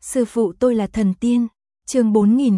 Sư phụ tôi là thần tiên. Chương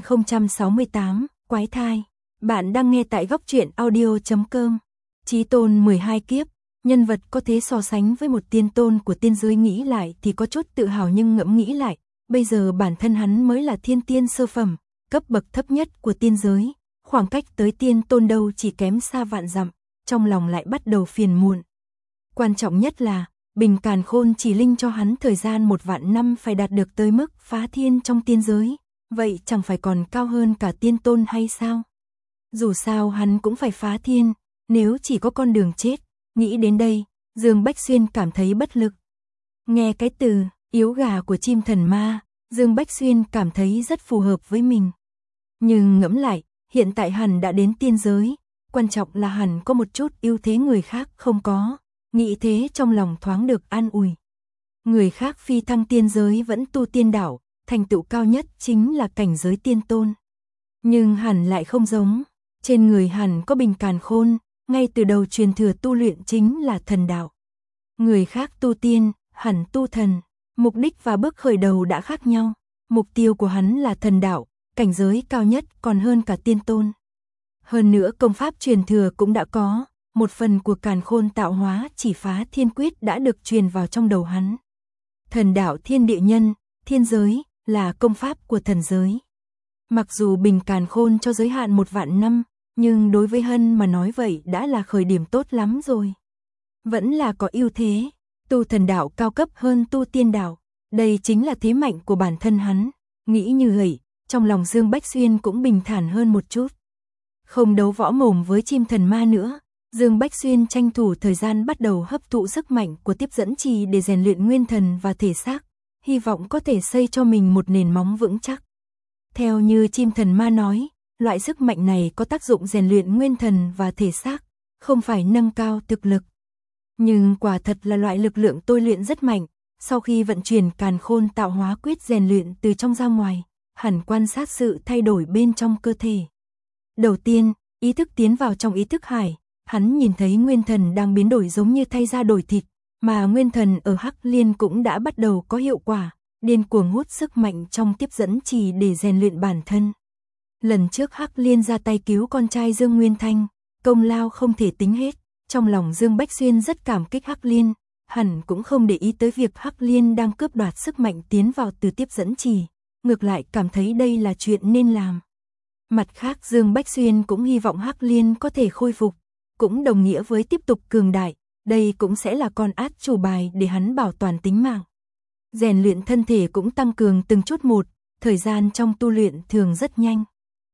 4068, quái thai. Bạn đang nghe tại góc truyện audio.com. Chí tôn 12 kiếp, nhân vật có thể so sánh với một tiên tôn của tiên giới, nghĩ lại thì có chút tự hào, nhưng ngẫm nghĩ lại, bây giờ bản thân hắn mới là thiên tiên sơ phẩm, cấp bậc thấp nhất của tiên giới, khoảng cách tới tiên tôn đâu chỉ kém xa vạn dặm, trong lòng lại bắt đầu phiền muộn. Quan trọng nhất là Bình Càn Khôn chỉ linh cho hắn thời gian 1.000.000 năm phải đạt được tới mức phá thiên trong tiên giới, vậy chẳng phải còn cao hơn cả tiên tôn hay sao? Dù sao hắn cũng phải phá thiên, nếu chỉ có con đường chết. Nghĩ đến đây, Dương Bách Xuyên cảm thấy bất lực. Nghe cái từ yếu gà của chim thần ma, Dương Bách Xuyên cảm thấy rất phù hợp với mình. Nhưng ngẫm lại, hiện tại hẳn đã đến tiên giới, quan trọng là hẳn có một chút ưu thế người khác không có. Nghĩ thế trong lòng thoáng được an ủi. Người khác phi thăng tiên giới vẫn tu tiên đạo, thành tựu cao nhất chính là cảnh giới tiên tôn. Nhưng hẳn lại không giống, trên người hẳn có Bình Càn Khôn, ngay từ đầu truyền thừa tu luyện chính là thần đạo. Người khác tu tiên, hẳn tu thần, mục đích và bước khởi đầu đã khác nhau. Mục tiêu của hắn là thần đạo, cảnh giới cao nhất còn hơn cả tiên tôn. Hơn nữa công pháp truyền thừa cũng đã có. Một phần của Càn Khôn tạo hóa chỉ phá thiên quyết đã được truyền vào trong đầu hắn. Thần đạo thiên địa nhân, thiên giới, là công pháp của thần giới. Mặc dù Bình Càn Khôn cho giới hạn 1.000.000 năm, nhưng đối với Hân mà nói vậy đã là khởi điểm tốt lắm rồi. Vẫn là có ưu thế, tu thần đạo cao cấp hơn tu tiên đạo. Đây chính là thế mạnh của bản thân hắn. Nghĩ như vậy, trong lòng Dương Bách Xuyên cũng bình thản hơn một chút. Không đấu võ mồm với chim thần ma nữa. Dương Bách Xuyên tranh thủ thời gian bắt đầu hấp thụ sức mạnh của tiếp dẫn trì để rèn luyện nguyên thần và thể xác, hy vọng có thể xây cho mình một nền móng vững chắc. Theo như chim thần ma nói, loại sức mạnh này có tác dụng rèn luyện nguyên thần và thể xác, không phải nâng cao thực lực. Nhưng quả thật là loại lực lượng tôi luyện rất mạnh, sau khi vận chuyển Càn Khôn tạo hóa quyết rèn luyện từ trong ra ngoài, hẳn quan sát sự thay đổi bên trong cơ thể. Đầu tiên, ý thức tiến vào trong ý thức hải. Hắn nhìn thấy nguyên thần đang biến đổi giống như thay da đổi thịt, mà nguyên thần ở Hắc Liên cũng đã bắt đầu có hiệu quả, điên cuồng hút sức mạnh trong tiếp dẫn trì để rèn luyện bản thân. Lần trước Hắc Liên ra tay cứu con trai Dương Nguyên Thanh, công lao không thể tính hết, trong lòng Dương Bách Xuyên rất cảm kích Hắc Liên, hẳn cũng không để ý tới việc Hắc Liên đang cướp đoạt sức mạnh tiến vào từ tiếp dẫn trì, ngược lại cảm thấy đây là chuyện nên làm. Mặt khác Dương Bách Xuyên cũng hy vọng Hắc Liên có thể khôi phục, cũng đồng nghĩa với tiếp tục cường đại, đây cũng sẽ là con át chủ bài để hắn bảo toàn tính mạng. Rèn luyện thân thể cũng tăng cường từng chút một, thời gian trong tu luyện thường rất nhanh.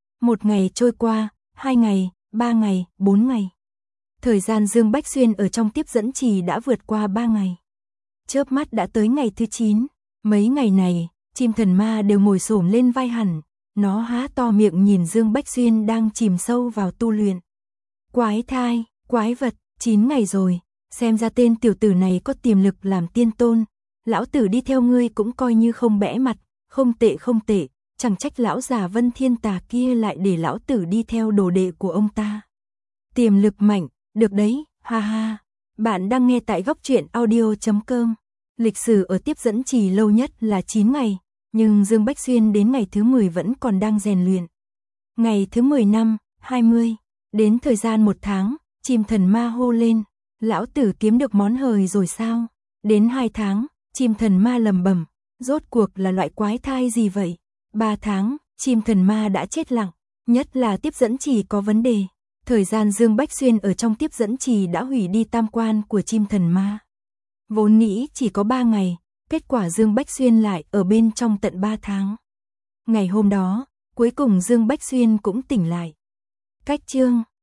1 ngày trôi qua, 2 ngày, 3 ngày, 4 ngày. Thời gian Dương Bách Xuyên ở trong tiếp dẫn trì đã vượt qua 3 ngày. Chớp mắt đã tới ngày thứ 9, mấy ngày này, chim thần ma đều ngồi xổm lên vai hẳn, nó há to miệng nhìn Dương Bách Xuyên đang chìm sâu vào tu luyện. Quái thai, quái vật, 9 ngày rồi, xem ra tên tiểu tử này có tiềm lực làm tiên tôn, lão tử đi theo ngươi cũng coi như không bẽ mặt, không tệ, chẳng trách lão già Vân Thiên Tà kia lại để lão tử đi theo đồ đệ của ông ta. Tiềm lực mạnh, được đấy, ha ha. Bạn đang nghe tại góc truyện audio.com. Lịch sử ở tiếp dẫn trì lâu nhất là 9 ngày, nhưng Dương Bách Xuyên đến ngày thứ 10 vẫn còn đang rèn luyện. Ngày thứ 10 năm, 20. Đến thời gian 1 tháng, chim thần ma hô lên, lão tử kiếm được món hời rồi sao? Đến 2 tháng, chim thần ma lầm bầm, rốt cuộc là loại quái thai gì vậy? 3 tháng, chim thần ma đã chết lặng, nhất là tiếp dẫn trì có vấn đề. Thời gian Dương Bách Xuyên ở trong tiếp dẫn trì đã hủy đi tam quan của chim thần ma. Vốn nghĩ chỉ có 3 ngày, kết quả Dương Bách Xuyên lại ở bên trong tận 3 tháng. Ngày hôm đó, cuối cùng Dương Bách Xuyên cũng tỉnh lại. Cách chương